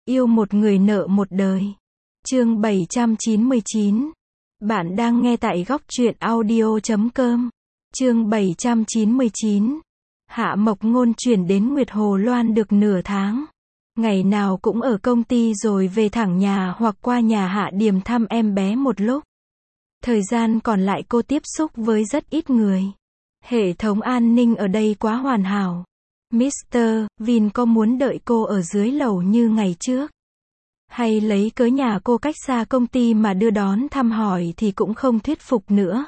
Yêu một người nợ một đời. Chương 799. Bạn đang nghe tại góc truyện audio.com. Chương 799. Hạ Mộc Ngôn chuyển đến Nguyệt Hồ Loan được nửa tháng. Ngày nào cũng ở công ty rồi về thẳng nhà hoặc qua nhà Hạ Điềm thăm em bé một lúc. Thời gian còn lại cô tiếp xúc với rất ít người. Hệ thống an ninh ở đây quá hoàn hảo. Mr. Vin có muốn đợi cô ở dưới lầu như ngày trước? Hay lấy cớ nhà cô cách xa công ty mà đưa đón thăm hỏi thì cũng không thuyết phục nữa.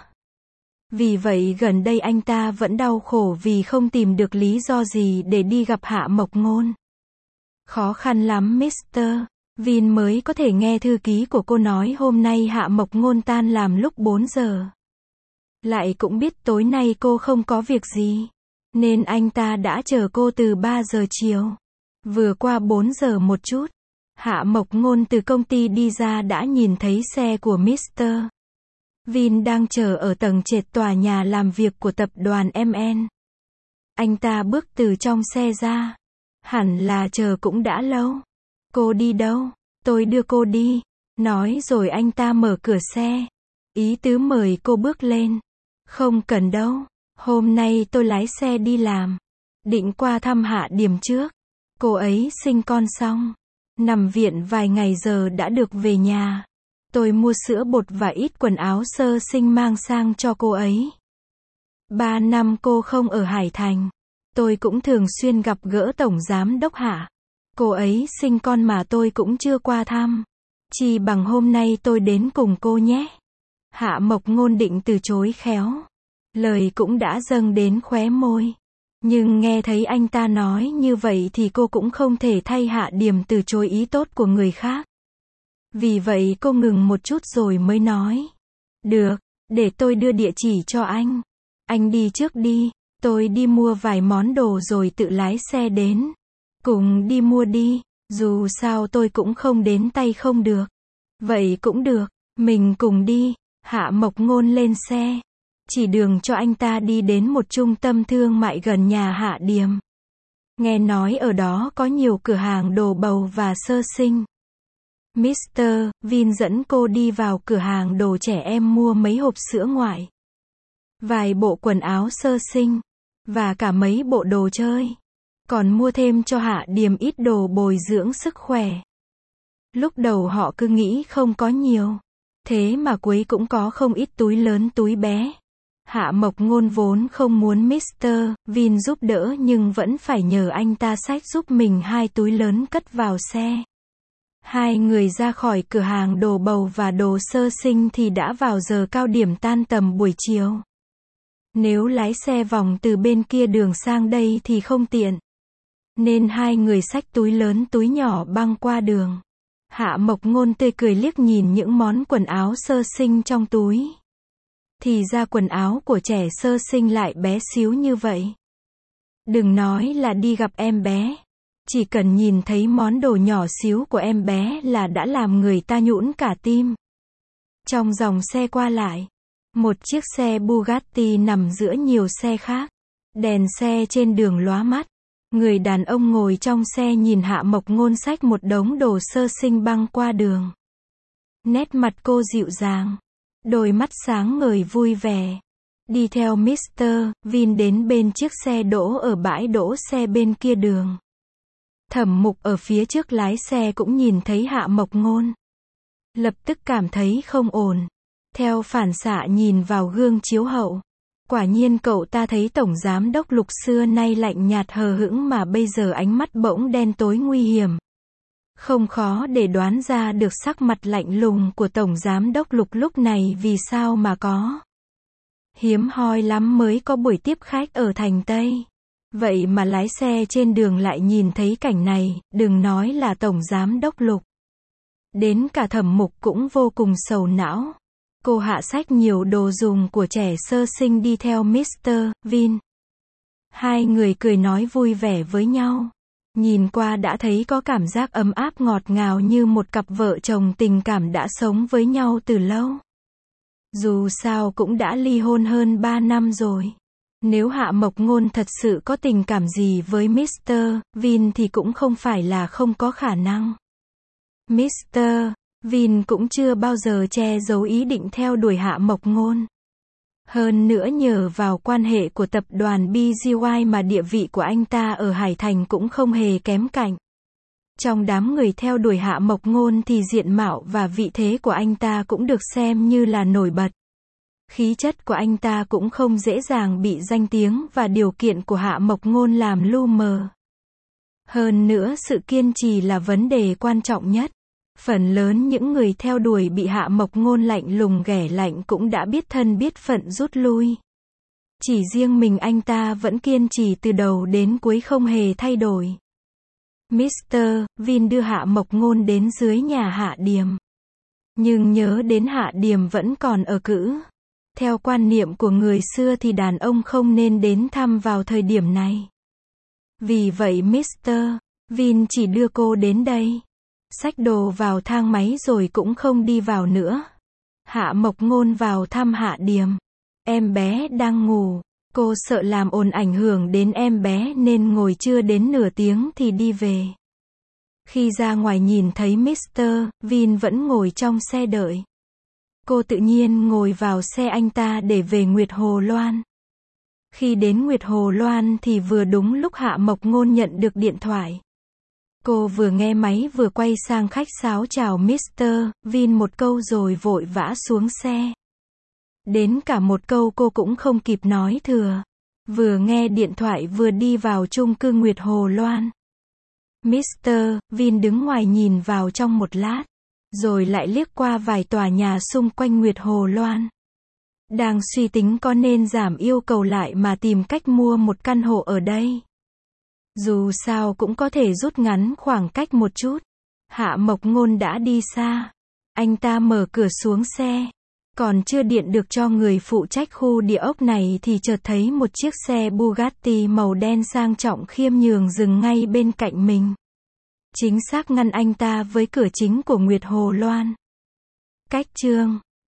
Vì vậy gần đây anh ta vẫn đau khổ vì không tìm được lý do gì để đi gặp Hạ Mộc Ngôn. Khó khăn lắm Mr. Vin mới có thể nghe thư ký của cô nói hôm nay Hạ Mộc Ngôn tan làm lúc 4 giờ. Lại cũng biết tối nay cô không có việc gì. Nên anh ta đã chờ cô từ 3 giờ chiều. Vừa qua 4 giờ một chút, Hạ Mộc Ngôn từ công ty đi ra đã nhìn thấy xe của Mr. Vin đang chờ ở tầng trệt tòa nhà làm việc của tập đoàn MN. Anh ta bước từ trong xe ra. Hẳn là chờ cũng đã lâu. Cô đi đâu? Tôi đưa cô đi. Nói rồi anh ta mở cửa xe. Ý tứ mời cô bước lên. Không cần đâu. Hôm nay tôi lái xe đi làm. Định qua thăm Hạ Điềm trước. Cô ấy sinh con xong. Nằm viện vài ngày giờ đã được về nhà. Tôi mua sữa bột và ít quần áo sơ sinh mang sang cho cô ấy. 3 năm cô không ở Hải Thành. Tôi cũng thường xuyên gặp gỡ Tổng Giám Đốc Hạ. Cô ấy sinh con mà tôi cũng chưa qua thăm. Chỉ bằng hôm nay tôi đến cùng cô nhé. Hạ Mộc Ngôn định từ chối khéo. Lời cũng đã dâng đến khóe môi. Nhưng nghe thấy anh ta nói như vậy thì cô cũng không thể thay Hạ Điềm từ chối ý tốt của người khác. Vì vậy cô ngừng một chút rồi mới nói. Được, để tôi đưa địa chỉ cho anh. Anh đi trước đi, tôi đi mua vài món đồ rồi tự lái xe đến. Cùng đi mua đi, dù sao tôi cũng không đến tay không được. Vậy cũng được, mình cùng đi. Hạ Mộc Ngôn lên xe. Chỉ đường cho anh ta đi đến một trung tâm thương mại gần nhà Hạ Điềm. Nghe nói ở đó có nhiều cửa hàng đồ bầu và sơ sinh. Mr. Vin dẫn cô đi vào cửa hàng đồ trẻ em mua mấy hộp sữa ngoại. Vài bộ quần áo sơ sinh. Và cả mấy bộ đồ chơi. Còn mua thêm cho Hạ Điềm ít đồ bồi dưỡng sức khỏe. Lúc đầu họ cứ nghĩ không có nhiều. Thế mà cuối cũng có không ít túi lớn túi bé. Hạ Mộc Ngôn vốn không muốn Mr. Vin giúp đỡ nhưng vẫn phải nhờ anh ta xách giúp mình 2 túi lớn cất vào xe. Hai người ra khỏi cửa hàng đồ bầu và đồ sơ sinh thì đã vào giờ cao điểm tan tầm buổi chiều. Nếu lái xe vòng từ bên kia đường sang đây thì không tiện. Nên hai người xách túi lớn túi nhỏ băng qua đường. Hạ Mộc Ngôn tươi cười liếc nhìn những món quần áo sơ sinh trong túi. Thì ra quần áo của trẻ sơ sinh lại bé xíu như vậy. Đừng nói là đi gặp em bé. Chỉ cần nhìn thấy món đồ nhỏ xíu của em bé là đã làm người ta nhũn cả tim. Trong dòng xe qua lại, một chiếc xe Bugatti nằm giữa nhiều xe khác. Đèn xe trên đường lóa mắt. Người đàn ông ngồi trong xe nhìn Hạ Mộc Ngôn xách một đống đồ sơ sinh băng qua đường. Nét mặt cô dịu dàng. Đôi mắt sáng ngời vui vẻ. Đi theo Mr. Vin đến bên chiếc xe đỗ ở bãi đỗ xe bên kia đường. Thẩm Mục ở phía trước lái xe cũng nhìn thấy Hạ Mộc Ngôn. Lập tức cảm thấy không ổn. Theo phản xạ nhìn vào gương chiếu hậu. Quả nhiên cậu ta thấy Tổng Giám Đốc Lục xưa nay lạnh nhạt hờ hững mà bây giờ ánh mắt bỗng đen tối nguy hiểm. Không khó để đoán ra được sắc mặt lạnh lùng của Tổng Giám Đốc Lục lúc này vì sao mà có. Hiếm hoi lắm mới có buổi tiếp khách ở thành Tây. Vậy mà lái xe trên đường lại nhìn thấy cảnh này, đừng nói là Tổng Giám Đốc Lục. Đến cả Thẩm Mục cũng vô cùng sầu não. Cô hạ xách nhiều đồ dùng của trẻ sơ sinh đi theo Mr. Vin. Hai người cười nói vui vẻ với nhau. Nhìn qua đã thấy có cảm giác ấm áp ngọt ngào như một cặp vợ chồng tình cảm đã sống với nhau từ lâu. Dù sao cũng đã ly hôn hơn 3 năm rồi. Nếu Hạ Mộc Ngôn thật sự có tình cảm gì với Mr. Vin thì cũng không phải là không có khả năng. Mr. Vin cũng chưa bao giờ che giấu ý định theo đuổi Hạ Mộc Ngôn. Hơn nữa nhờ vào quan hệ của tập đoàn BGY mà địa vị của anh ta ở Hải Thành cũng không hề kém cạnh. Trong đám người theo đuổi Hạ Mộc Ngôn thì diện mạo và vị thế của anh ta cũng được xem như là nổi bật. Khí chất của anh ta cũng không dễ dàng bị danh tiếng và điều kiện của Hạ Mộc Ngôn làm lu mờ. Hơn nữa sự kiên trì là vấn đề quan trọng nhất. Phần lớn những người theo đuổi bị Hạ Mộc Ngôn lạnh lùng ghẻ lạnh cũng đã biết thân biết phận rút lui. Chỉ riêng mình anh ta vẫn kiên trì từ đầu đến cuối không hề thay đổi. Mr. Vin đưa Hạ Mộc Ngôn đến dưới nhà Hạ Điềm. Nhưng nhớ đến Hạ Điềm vẫn còn ở cữ. Theo quan niệm của người xưa thì đàn ông không nên đến thăm vào thời điểm này. Vì vậy Mr. Vin chỉ đưa cô đến đây. Xách đồ vào thang máy rồi cũng không đi vào nữa. Hạ Mộc Ngôn vào thăm Hạ Điềm. Em bé đang ngủ. Cô sợ làm ồn ảnh hưởng đến em bé nên ngồi chưa đến nửa tiếng thì đi về. Khi ra ngoài nhìn thấy Mr. Vin vẫn ngồi trong xe đợi. Cô tự nhiên ngồi vào xe anh ta để về Nguyệt Hồ Loan. Khi đến Nguyệt Hồ Loan thì vừa đúng lúc Hạ Mộc Ngôn nhận được điện thoại. Cô vừa nghe máy vừa quay sang khách sáo chào Mr. Vin một câu rồi vội vã xuống xe. Đến cả một câu cô cũng không kịp nói thừa. Vừa nghe điện thoại vừa đi vào chung cư Nguyệt Hồ Loan. Mr. Vin đứng ngoài nhìn vào trong một lát. Rồi lại liếc qua vài tòa nhà xung quanh Nguyệt Hồ Loan. Đang suy tính có nên giảm yêu cầu lại mà tìm cách mua một căn hộ ở đây. Dù sao cũng có thể rút ngắn khoảng cách một chút. Hạ Mộc Ngôn đã đi xa. Anh ta mở cửa xuống xe. Còn chưa điện được cho người phụ trách khu địa ốc này thì chợt thấy một chiếc xe Bugatti màu đen sang trọng khiêm nhường dừng ngay bên cạnh mình. Chính xác ngăn anh ta với cửa chính của Nguyệt Hồ Loan. Cách chương